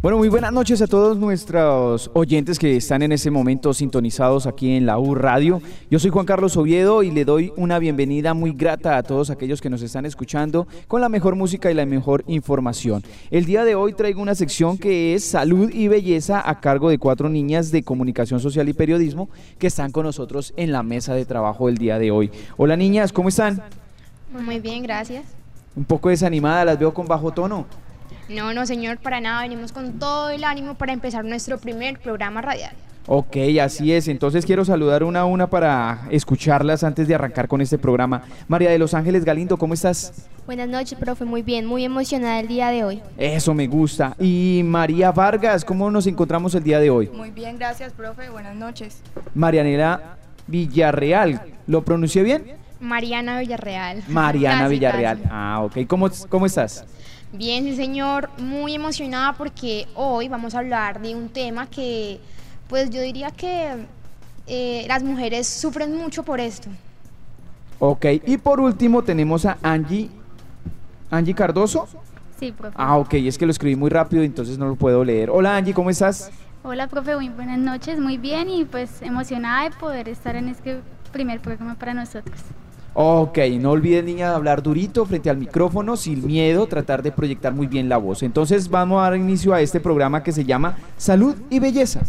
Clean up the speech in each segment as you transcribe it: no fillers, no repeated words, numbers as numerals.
Bueno, muy buenas noches a todos nuestros oyentes que están en este momento sintonizados aquí en la U Radio. Yo soy Juan Carlos Oviedo y le doy una bienvenida muy grata a todos aquellos que nos están escuchando con la mejor música y la mejor información. El día de hoy traigo una sección que es Salud y Belleza a cargo de 4 niñas de Comunicación Social y Periodismo que están con nosotros en la mesa de trabajo el día de hoy. Hola niñas, ¿cómo están? Muy bien, gracias. Un poco desanimadas, las veo con bajo tono. No, señor, para nada, venimos con todo el ánimo para empezar nuestro primer programa radial. Ok, así es, entonces quiero saludar una a una para escucharlas antes de arrancar con este programa. María de los Ángeles Galindo, ¿cómo estás? Buenas noches, profe, muy bien, muy emocionada el día de hoy. Eso me gusta. Y María Vargas, ¿cómo nos encontramos el día de hoy? Muy bien, gracias, profe, buenas noches. Marianela Villarreal, ¿lo pronuncié bien? Mariana Villarreal. Mariana Casi, Villarreal, casi. Ok, ¿cómo estás? Bien, sí, señor, muy emocionada porque hoy vamos a hablar de un tema que, pues yo diría que las mujeres sufren mucho por esto. Ok, y por último tenemos a Angie Cardoso. Sí, profe. Ok, es que lo escribí muy rápido, entonces no lo puedo leer. Hola Angie, ¿cómo estás? Hola, profe, muy buenas noches, muy bien y pues emocionada de poder estar en este primer programa para nosotros. Ok, no olviden niña de hablar durito frente al micrófono, sin miedo, tratar de proyectar muy bien la voz. Entonces vamos a dar inicio a este programa que se llama Salud y Belleza.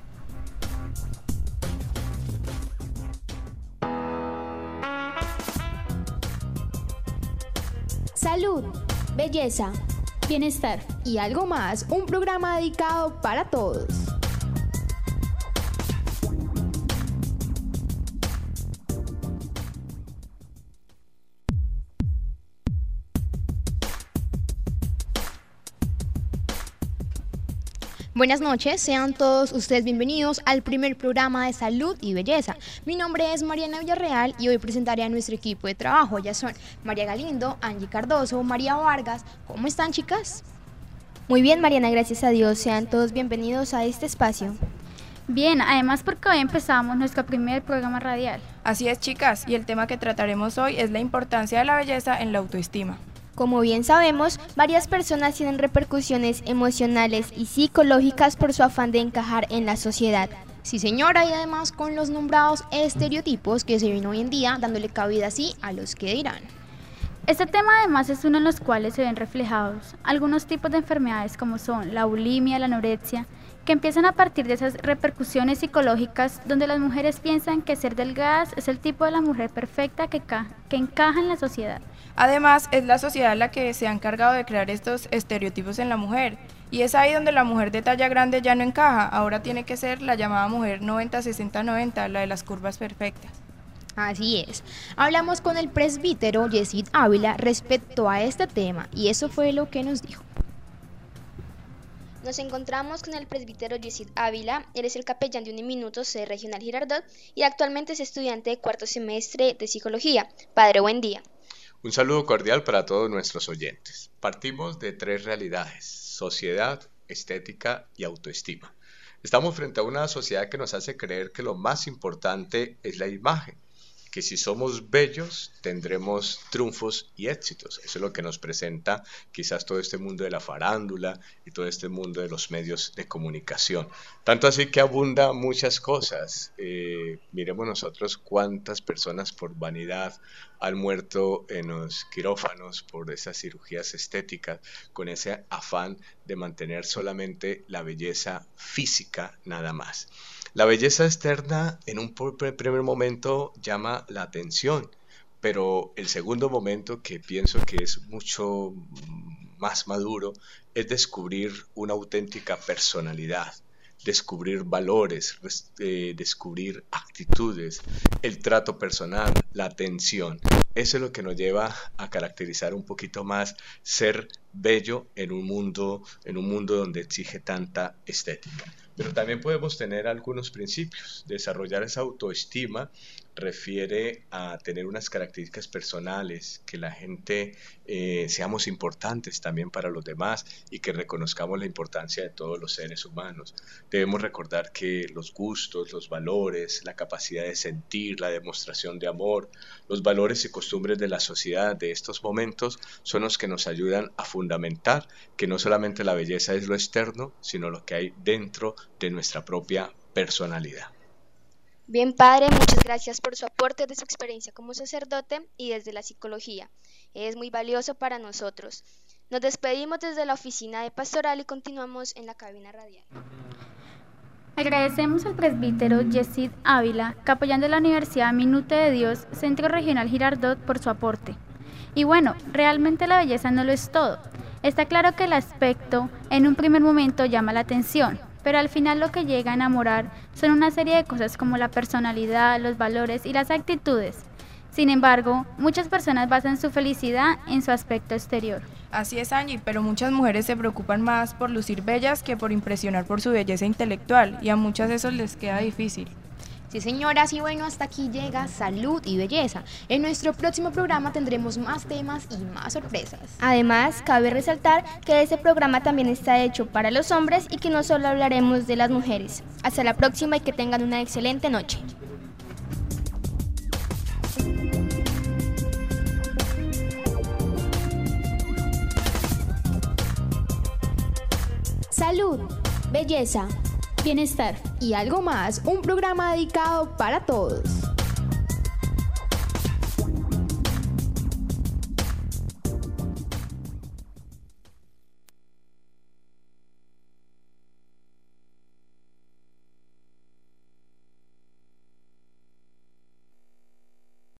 Salud, belleza, Bienestar. Y algo más, un programa dedicado para todos. Buenas noches, sean todos ustedes bienvenidos al primer programa de Salud y Belleza. Mi nombre es Mariana Villarreal y hoy presentaré a nuestro equipo de trabajo. Ya son María Galindo, Angie Cardoso, María Vargas. ¿Cómo están, chicas? Muy bien, Mariana, gracias a Dios. Sean todos bienvenidos a este espacio. Bien, además porque hoy empezamos nuestro primer programa radial. Así es, chicas, y el tema que trataremos hoy es la importancia de la belleza en la autoestima. Como bien sabemos, varias personas tienen repercusiones emocionales y psicológicas por su afán de encajar en la sociedad. Sí, señora, y además con los nombrados estereotipos que se ven hoy en día, dándole cabida así a los que dirán. Este tema además es uno en los cuales se ven reflejados algunos tipos de enfermedades como son la bulimia, la anorexia, que empiezan a partir de esas repercusiones psicológicas donde las mujeres piensan que ser delgadas es el tipo de la mujer perfecta que encaja en la sociedad. Además, es la sociedad la que se ha encargado de crear estos estereotipos en la mujer, y es ahí donde la mujer de talla grande ya no encaja, ahora tiene que ser la llamada mujer 90-60-90, la de las curvas perfectas. Así es. Hablamos con el presbítero Yesid Ávila respecto a este tema y eso fue lo que nos dijo. Nos encontramos con el presbítero Yesid Ávila. Él es el capellán de Uniminutos C Regional Girardot y actualmente es estudiante de 4º semestre de Psicología. Padre, buen día. Un saludo cordial para todos nuestros oyentes. Partimos de 3 realidades: sociedad, estética y autoestima. Estamos frente a una sociedad que nos hace creer que lo más importante es la imagen, que si somos bellos tendremos triunfos y éxitos. Eso es lo que nos presenta quizás todo este mundo de la farándula y todo este mundo de los medios de comunicación. Tanto así que abunda muchas cosas. Miremos nosotros cuántas personas por vanidad han muerto en los quirófanos por esas cirugías estéticas, con ese afán de mantener solamente la belleza física nada más. La belleza externa en un primer momento llama la atención, pero el segundo momento, que pienso que es mucho más maduro, es descubrir una auténtica personalidad, descubrir valores, descubrir actitudes, el trato personal, la atención. Eso es lo que nos lleva a caracterizar un poquito más ser bello en un mundo donde exige tanta estética. Pero también podemos tener algunos principios, desarrollar esa autoestima refiere a tener unas características personales, que la gente seamos importantes también para los demás y que reconozcamos la importancia de todos los seres humanos. Debemos recordar que los gustos, los valores, la capacidad de sentir, la demostración de amor, los valores y costumbres de la sociedad de estos momentos son los que nos ayudan a fundamentar que no solamente la belleza es lo externo, sino lo que hay dentro de nuestra propia personalidad. Bien, padre, muchas gracias por su aporte de su experiencia como sacerdote y desde la psicología. Es muy valioso para nosotros. Nos despedimos desde la oficina de pastoral y continuamos en la cabina radial. Agradecemos al presbítero Yesid Ávila, capellán de la Universidad Minuto de Dios, Centro Regional Girardot, por su aporte. Y bueno, realmente la belleza no lo es todo. Está claro que el aspecto en un primer momento llama la atención, pero al final lo que llega a enamorar son una serie de cosas como la personalidad, los valores y las actitudes. Sin embargo, muchas personas basan su felicidad en su aspecto exterior. Así es, Angie, pero muchas mujeres se preocupan más por lucir bellas que por impresionar por su belleza intelectual, y a muchas eso les queda difícil. Sí, señoras, y bueno, hasta aquí llega Salud y Belleza. En nuestro próximo programa tendremos más temas y más sorpresas. Además, cabe resaltar que este programa también está hecho para los hombres y que no solo hablaremos de las mujeres. Hasta la próxima y que tengan una excelente noche. Salud, belleza, Bienestar y algo más, un programa dedicado para todos.